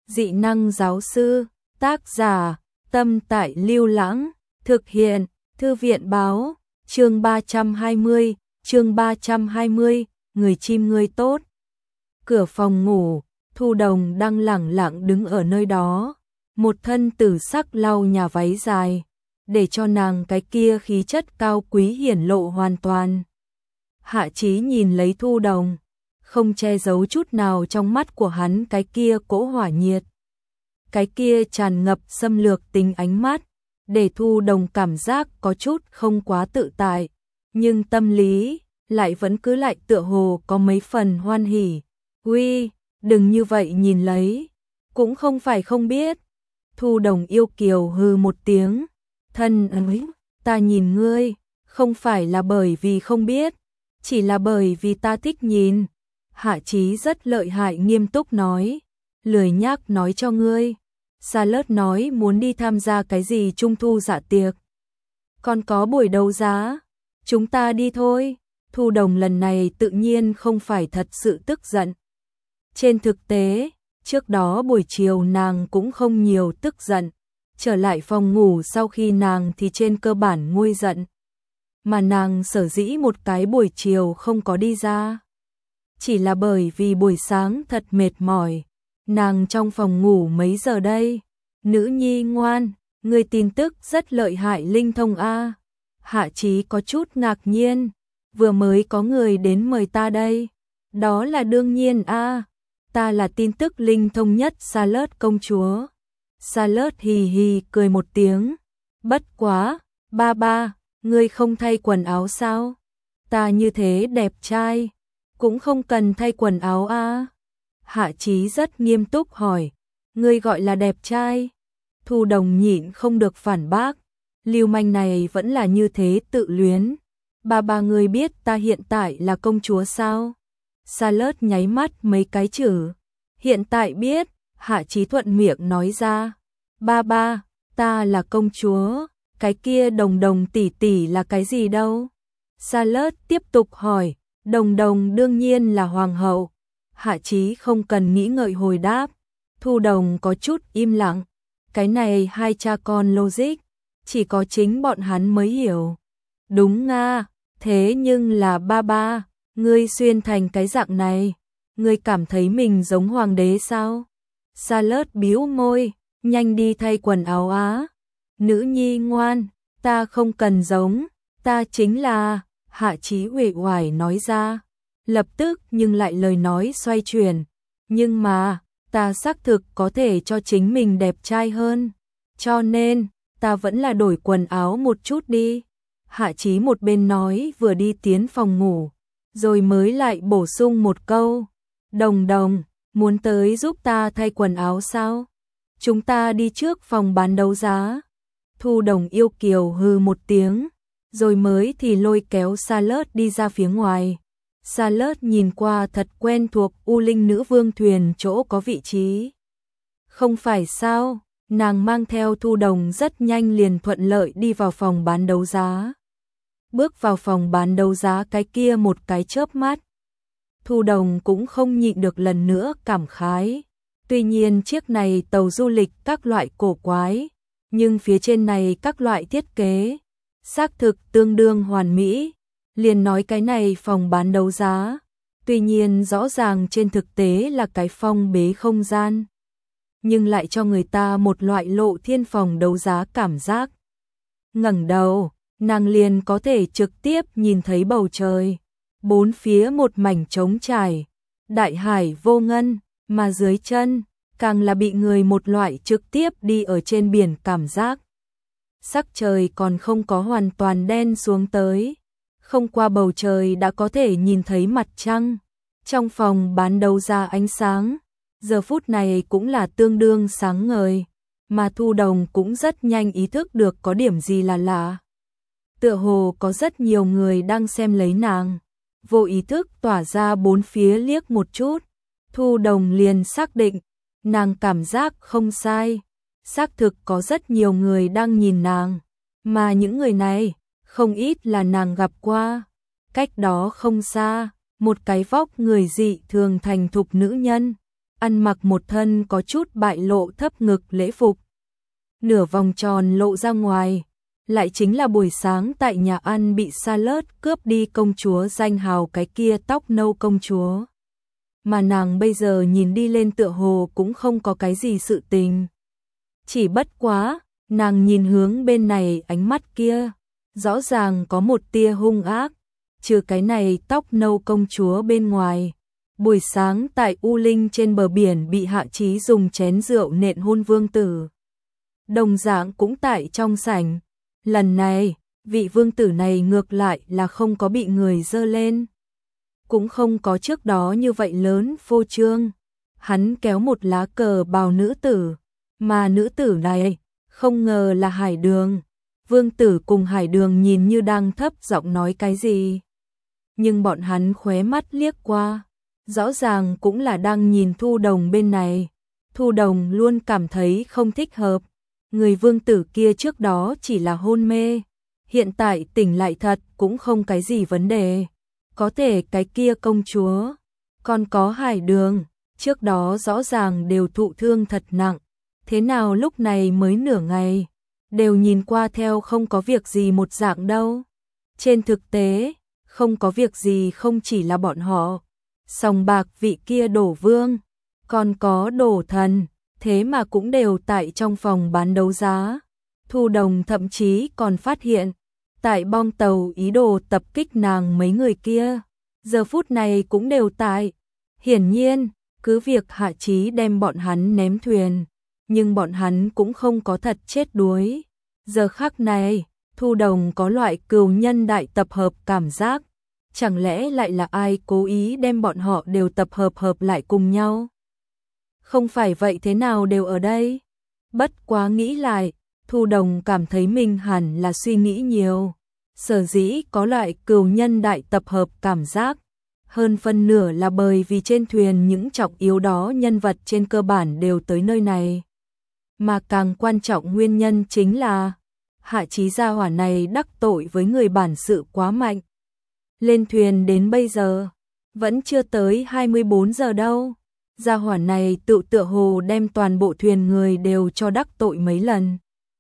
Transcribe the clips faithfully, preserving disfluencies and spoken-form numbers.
Dị năng giáo sư, tác giả, Tâm Tại Lưu Lãng, thực hiện, Thư viện báo, chương ba trăm hai mươi, chương ba trăm hai mươi, người chim ngươi tốt. Cửa phòng ngủ, Thu Đồng đang lẳng lặng đứng ở nơi đó, một thân tử sắc lau nhà váy dài, để cho nàng cái kia khí chất cao quý hiển lộ hoàn toàn. Hạ Chí nhìn lấy Thu Đồng, không che giấu chút nào trong mắt của hắn cái kia cỗ hỏa nhiệt. Cái kia tràn ngập xâm lược tính ánh mắt, để Thu Đồng cảm giác có chút không quá tự tại, nhưng tâm lý lại vẫn cứ lại tựa hồ có mấy phần hoan hỉ. Uy, đừng như vậy nhìn lấy, cũng không phải không biết. Thu Đồng yêu kiều hừ một tiếng, thân ấy, ta nhìn ngươi, không phải là bởi vì không biết, chỉ là bởi vì ta thích nhìn. Hạ Chí rất lợi hại nghiêm túc nói, lười nhác nói cho ngươi. Salad nói muốn đi tham gia cái gì trung thu dạ tiệc. Còn có buổi đấu giá, chúng ta đi thôi. Thu Đồng lần này tự nhiên không phải thật sự tức giận. Trên thực tế, trước đó buổi chiều nàng cũng không nhiều tức giận. Trở lại phòng ngủ sau khi nàng thì trên cơ bản nguôi giận. Mà nàng sở dĩ một cái buổi chiều không có đi ra, chỉ là bởi vì buổi sáng thật mệt mỏi. Nàng trong phòng ngủ mấy giờ đây? Nữ nhi ngoan, người tin tức rất lợi hại linh thông a. Hạ Chí có chút ngạc nhiên, vừa mới có người đến mời ta đây. Đó là đương nhiên a, ta là tin tức linh thông nhất Salad công chúa. Salad hì hì cười một tiếng, bất quá, ba ba, ngươi không thay quần áo sao? Ta như thế đẹp trai, cũng không cần thay quần áo a. Hạ Chí rất nghiêm túc hỏi, ngươi gọi là đẹp trai? Thu Đồng nhịn không được phản bác, lưu manh này vẫn là như thế tự luyến. Ba ba ngươi biết ta hiện tại là công chúa sao? Salad nháy mắt mấy cái chữ, hiện tại biết. Hạ Chí thuận miệng nói ra, ba ba, ta là công chúa, cái kia Đồng Đồng tỷ tỷ là cái gì đâu? Salad tiếp tục hỏi, Đồng Đồng đương nhiên là hoàng hậu. Hạ Chí không cần nghĩ ngợi hồi đáp. Thu Đồng có chút im lặng, cái này hai cha con logic, chỉ có chính bọn hắn mới hiểu. Đúng nga, thế nhưng là ba ba, ngươi xuyên thành cái dạng này, ngươi cảm thấy mình giống hoàng đế sao? Salad bĩu môi, nhanh đi thay quần áo á. Nữ nhi ngoan, ta không cần giống, ta chính là, Hạ Chí uể oải nói ra. Lập tức nhưng lại lời nói xoay chuyển, nhưng mà, ta xác thực có thể cho chính mình đẹp trai hơn, cho nên, ta vẫn là đổi quần áo một chút đi. Hạ Chí một bên nói vừa đi tiến phòng ngủ, rồi mới lại bổ sung một câu, Đồng Đồng, muốn tới giúp ta thay quần áo sao? Chúng ta đi trước phòng bán đấu giá. Thu Đồng yêu kiều hừ một tiếng, rồi mới thì lôi kéo Salad đi ra phía ngoài. Salad nhìn qua thật quen thuộc U Linh Nữ Vương thuyền chỗ có vị trí. Không phải sao, nàng mang theo Thu Đồng rất nhanh liền thuận lợi đi vào phòng bán đấu giá. Bước vào phòng bán đấu giá cái kia một cái chớp mắt, Thu Đồng cũng không nhịn được lần nữa cảm khái. Tuy nhiên chiếc này tàu du lịch các loại cổ quái, nhưng phía trên này các loại thiết kế, xác thực tương đương hoàn mỹ. Liền nói cái này phòng bán đấu giá, tuy nhiên rõ ràng trên thực tế là cái phong bế không gian, nhưng lại cho người ta một loại lộ thiên phòng đấu giá cảm giác. Ngẩng đầu, nàng liền có thể trực tiếp nhìn thấy bầu trời, bốn phía một mảnh trống trải, đại hải vô ngân, mà dưới chân, càng là bị người một loại trực tiếp đi ở trên biển cảm giác. Sắc trời còn không có hoàn toàn đen xuống tới. Không qua bầu trời đã có thể nhìn thấy mặt trăng. Trong phòng bán đấu giá ánh sáng, giờ phút này cũng là tương đương sáng ngời, mà Thu Đồng cũng rất nhanh ý thức được có điểm gì là lạ. Tựa hồ có rất nhiều người đang xem lấy nàng, vô ý thức tỏa ra bốn phía liếc một chút. Thu Đồng liền xác định, nàng cảm giác không sai, xác thực có rất nhiều người đang nhìn nàng, mà những người này không ít là nàng gặp qua. Cách đó không xa, một cái vóc người dị thường thành thục nữ nhân, ăn mặc một thân có chút bại lộ thấp ngực lễ phục. Nửa vòng tròn lộ ra ngoài, lại chính là buổi sáng tại nhà ăn bị Charlotte cướp đi công chúa danh hào cái kia tóc nâu công chúa. Mà nàng bây giờ nhìn đi lên tựa hồ cũng không có cái gì sự tình. Chỉ bất quá, nàng nhìn hướng bên này ánh mắt kia, rõ ràng có một tia hung ác, trừ cái này tóc nâu công chúa bên ngoài. Buổi sáng tại U Linh trên bờ biển bị Hạ Chí dùng chén rượu nện hôn vương tử. Đồng dạng cũng tại trong sảnh. Lần này, vị vương tử này ngược lại là không có bị người dơ lên. Cũng không có trước đó như vậy lớn phô trương. Hắn kéo một lá cờ bào nữ tử, mà nữ tử này không ngờ là Hải Đường. Vương tử cùng Hải Đường nhìn như đang thấp giọng nói cái gì. Nhưng bọn hắn khóe mắt liếc qua, rõ ràng cũng là đang nhìn Thu Đồng bên này. Thu Đồng luôn cảm thấy không thích hợp. Người vương tử kia trước đó chỉ là hôn mê, hiện tại tỉnh lại thật cũng không cái gì vấn đề. Có thể cái kia công chúa, còn có Hải Đường, trước đó rõ ràng đều thụ thương thật nặng. Thế nào lúc này mới nửa ngày, đều nhìn qua theo không có việc gì một dạng đâu. Trên thực tế, không có việc gì không chỉ là bọn họ. Sòng bạc vị kia đổ vương, còn có đổ thần, thế mà cũng đều tại trong phòng bán đấu giá. Thu Đồng thậm chí còn phát hiện, tại bong tàu ý đồ tập kích nàng mấy người kia, giờ phút này cũng đều tại. Hiển nhiên, cứ việc Hạ Chí đem bọn hắn ném thuyền, nhưng bọn hắn cũng không có thật chết đuối. Giờ khắc này, Thu Đồng có loại cừu nhân đại tập hợp cảm giác. Chẳng lẽ lại là ai cố ý đem bọn họ đều tập hợp hợp lại cùng nhau? Không phải vậy thế nào đều ở đây? Bất quá nghĩ lại, Thu Đồng cảm thấy mình hẳn là suy nghĩ nhiều. Sở dĩ có loại cừu nhân đại tập hợp cảm giác, hơn phân nửa là bởi vì trên thuyền những trọng yếu đó nhân vật trên cơ bản đều tới nơi này. Mà càng quan trọng nguyên nhân chính là Hạ Chí gia hỏa này đắc tội với người bản sự quá mạnh. Lên thuyền đến bây giờ, vẫn chưa tới hai mươi bốn giờ đâu. Gia hỏa này tự tựa hồ đem toàn bộ thuyền người đều cho đắc tội mấy lần.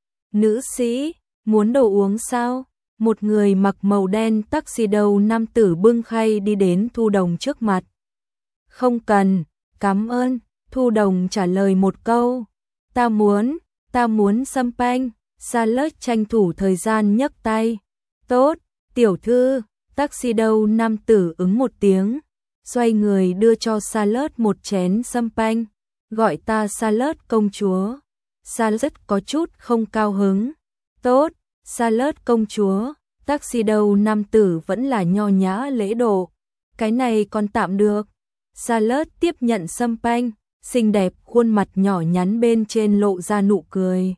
Nữ sĩ, muốn đồ uống sao? Một người mặc màu đen tuxedo nam tử bưng khay đi đến Thu Đồng trước mặt. Không cần, cảm ơn. Thu Đồng trả lời một câu. Ta muốn, ta muốn champagne. Charlotte tranh thủ thời gian nhấc tay. Tốt, tiểu thư. Tuxedo nam tử ứng một tiếng, xoay người đưa cho Charlotte một chén champagne, gọi ta Charlotte công chúa. Charlotte có chút không cao hứng. Tốt, Charlotte công chúa. Tuxedo nam tử vẫn là nho nhã lễ độ. Cái này còn tạm được. Charlotte tiếp nhận champagne, xinh đẹp khuôn mặt nhỏ nhắn bên trên lộ ra nụ cười.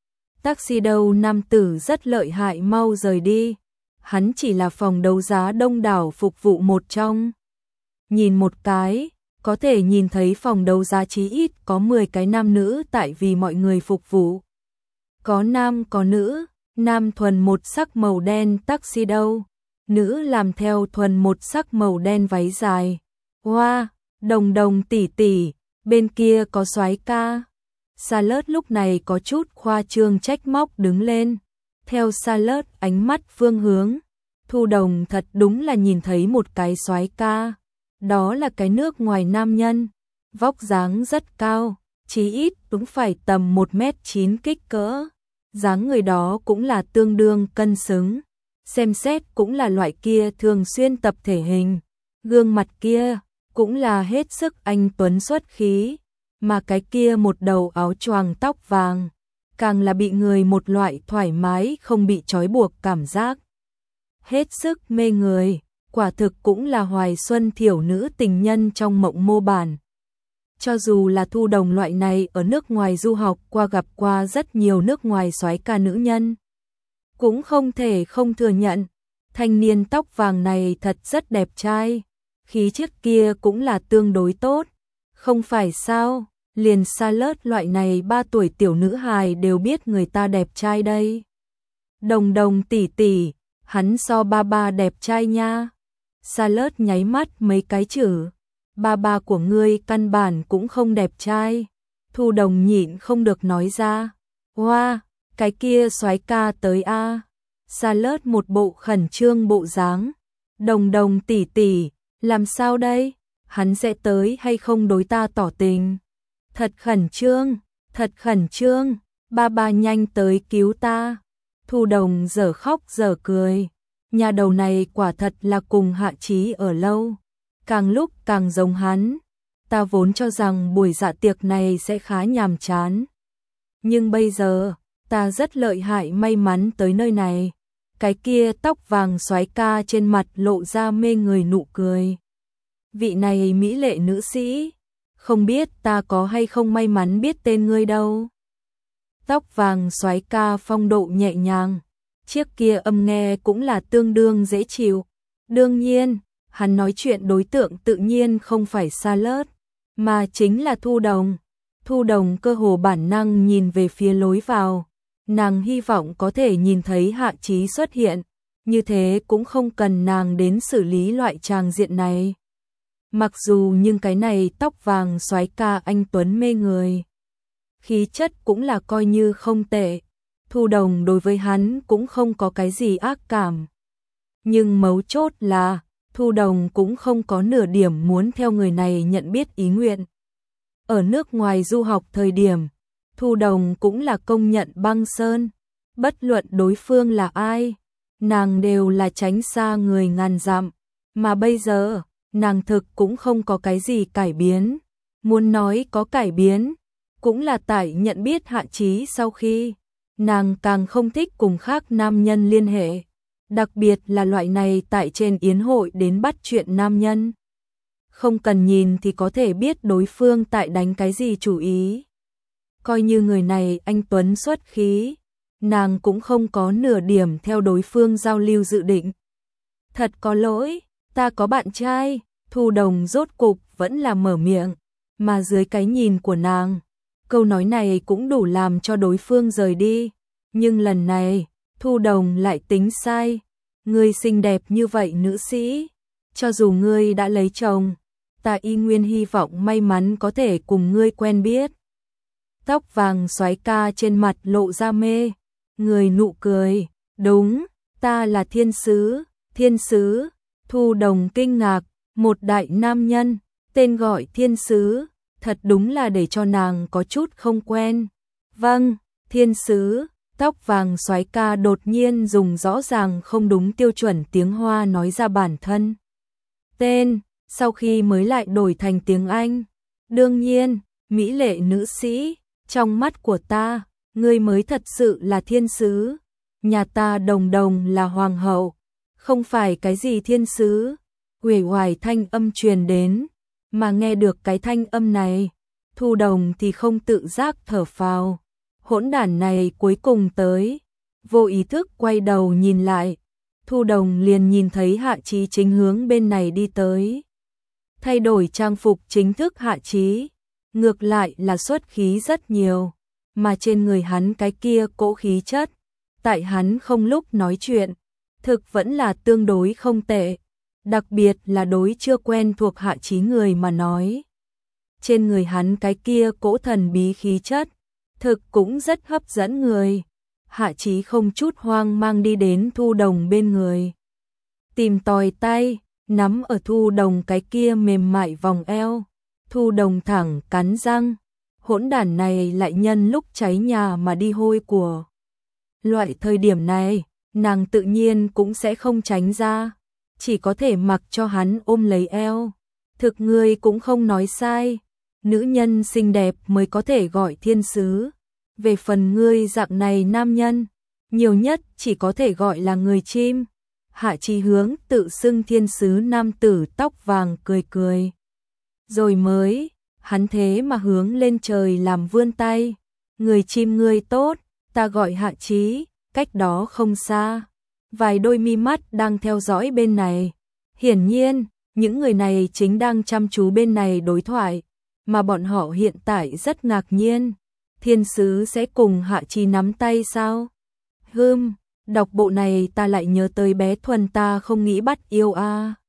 Tuxedo nam tử rất lợi hại, mau rời đi. Hắn chỉ là phòng đấu giá đông đảo phục vụ một trong. Nhìn một cái, có thể nhìn thấy phòng đấu giá chí ít có mười cái nam nữ tại vì mọi người phục vụ. Có nam có nữ, nam thuần một sắc màu đen tuxedo, nữ làm theo thuần một sắc màu đen váy dài. Hoa, wow, Đồng Đồng tỷ tỷ, bên kia có soái ca. Charlotte lúc này có chút khoa trương trách móc đứng lên. Theo Charlotte ánh mắt phương hướng, Thu Đồng thật đúng là nhìn thấy một cái soái ca. Đó là cái nước ngoài nam nhân, vóc dáng rất cao, chí ít đúng phải tầm một mét chín kích cỡ. Dáng người đó cũng là tương đương cân xứng, xem xét cũng là loại kia thường xuyên tập thể hình. Gương mặt kia cũng là hết sức anh tuấn xuất khí, mà cái kia một đầu áo choàng tóc vàng, càng là bị người một loại thoải mái không bị trói buộc cảm giác. Hết sức mê người, quả thực cũng là hoài xuân thiểu nữ tình nhân trong mộng mô bản. Cho dù là Thu Đồng loại này ở nước ngoài du học qua gặp qua rất nhiều nước ngoài soái ca nữ nhân, cũng không thể không thừa nhận, thanh niên tóc vàng này thật rất đẹp trai, khí chất kia cũng là tương đối tốt, không phải sao? Liền Charlotte loại này ba tuổi tiểu nữ hài đều biết người ta đẹp trai đây. Đồng Đồng tỷ tỷ, hắn so ba ba đẹp trai nha. Charlotte nháy mắt mấy cái chữ, ba ba của ngươi căn bản cũng không đẹp trai. Thu Đồng nhịn không được nói ra. Hoa, wow, cái kia soái ca tới a. Sa Lớt một bộ khẩn trương bộ dáng. Đồng Đồng tỷ tỷ, làm sao đây? Hắn sẽ tới hay không đối ta tỏ tình? Thật khẩn trương, thật khẩn trương, ba ba nhanh tới cứu ta. Thu Đồng dở khóc dở cười. Nhà đầu này quả thật là cùng Hạ Chí ở lâu. Càng lúc càng giống hắn. Ta vốn cho rằng buổi dạ tiệc này sẽ khá nhàm chán. Nhưng bây giờ, ta rất lợi hại may mắn tới nơi này. Cái kia tóc vàng soái ca trên mặt lộ ra mê người nụ cười. Vị này mỹ lệ nữ sĩ, không biết ta có hay không may mắn biết tên ngươi đâu. Tóc vàng soái ca phong độ nhẹ nhàng, chiếc kia âm nghe cũng là tương đương dễ chịu. Đương nhiên, hắn nói chuyện đối tượng tự nhiên không phải Sa Lớt, mà chính là Thu Đồng. Thu Đồng cơ hồ bản năng nhìn về phía lối vào. Nàng hy vọng có thể nhìn thấy Hạ Chí xuất hiện, như thế cũng không cần nàng đến xử lý loại tràng diện này. Mặc dù nhưng cái này tóc vàng soái ca anh tuấn mê người, khí chất cũng là coi như không tệ. Thu Đồng đối với hắn cũng không có cái gì ác cảm. Nhưng mấu chốt là, Thu Đồng cũng không có nửa điểm muốn theo người này nhận biết ý nguyện. Ở nước ngoài du học thời điểm, Thu Đồng cũng là công nhận băng sơn, bất luận đối phương là ai, nàng đều là tránh xa người ngàn dặm, mà bây giờ, nàng thực cũng không có cái gì cải biến, muốn nói có cải biến, cũng là tại nhận biết Hạ Chí sau khi, nàng càng không thích cùng khác nam nhân liên hệ, đặc biệt là loại này tại trên yến hội đến bắt chuyện nam nhân. Không cần nhìn thì có thể biết đối phương tại đánh cái gì chủ ý. Coi như người này anh tuấn xuất khí, nàng cũng không có nửa điểm theo đối phương giao lưu dự định. Thật có lỗi, ta có bạn trai. Thu Đồng rốt cục vẫn là mở miệng, mà dưới cái nhìn của nàng, câu nói này cũng đủ làm cho đối phương rời đi. Nhưng lần này, Thu Đồng lại tính sai. Ngươi xinh đẹp như vậy nữ sĩ, cho dù ngươi đã lấy chồng, ta y nguyên hy vọng may mắn có thể cùng ngươi quen biết. Tóc vàng soái ca trên mặt lộ ra mê người nụ cười. Đúng, ta là thiên sứ. Thiên sứ? Thu Đồng kinh ngạc, một đại nam nhân, tên gọi thiên sứ, thật đúng là để cho nàng có chút không quen. Vâng, thiên sứ. Tóc vàng soái ca đột nhiên dùng rõ ràng không đúng tiêu chuẩn tiếng Hoa nói ra bản thân tên, sau khi mới lại đổi thành tiếng Anh. Đương nhiên, mỹ lệ nữ sĩ, trong mắt của ta, ngươi mới thật sự là thiên sứ. Nhà ta Đồng Đồng là hoàng hậu, không phải cái gì thiên sứ. Uể oải thanh âm truyền đến, mà nghe được cái thanh âm này, Thu Đồng thì không tự giác thở phào. Hỗn đản này cuối cùng tới, vô ý thức quay đầu nhìn lại, Thu Đồng liền nhìn thấy Hạ Chí chính hướng bên này đi tới. Thay đổi trang phục chính thức Hạ Chí, ngược lại là xuất khí rất nhiều, mà trên người hắn cái kia cỗ khí chất, tại hắn không lúc nói chuyện, thực vẫn là tương đối không tệ, đặc biệt là đối chưa quen thuộc Hạ Chí người mà nói. Trên người hắn cái kia cỗ thần bí khí chất, thực cũng rất hấp dẫn người. Hạ Chí không chút hoang mang đi đến Thu Đồng bên người, tìm tòi tay, nắm ở Thu Đồng cái kia mềm mại vòng eo. Thu Đồng thẳng cắn răng, hỗn đản này lại nhân lúc cháy nhà mà đi hôi của. Loại thời điểm này, nàng tự nhiên cũng sẽ không tránh ra, chỉ có thể mặc cho hắn ôm lấy eo. Thực ngươi cũng không nói sai, nữ nhân xinh đẹp mới có thể gọi thiên sứ. Về phần ngươi dạng này nam nhân, nhiều nhất chỉ có thể gọi là người chim. Hạ Chí hướng tự xưng thiên sứ nam tử tóc vàng cười cười. Rồi mới, hắn thế mà hướng lên trời làm vươn tay. Người chim ngươi tốt, ta gọi Hạ Chí, cách đó không xa. Vài đôi mi mắt đang theo dõi bên này. Hiển nhiên, những người này chính đang chăm chú bên này đối thoại, mà bọn họ hiện tại rất ngạc nhiên. Thiên sứ sẽ cùng Hạ Chí nắm tay sao? Hừm, đọc bộ này ta lại nhớ tới bé Thuần ta không nghĩ bắt yêu a. À.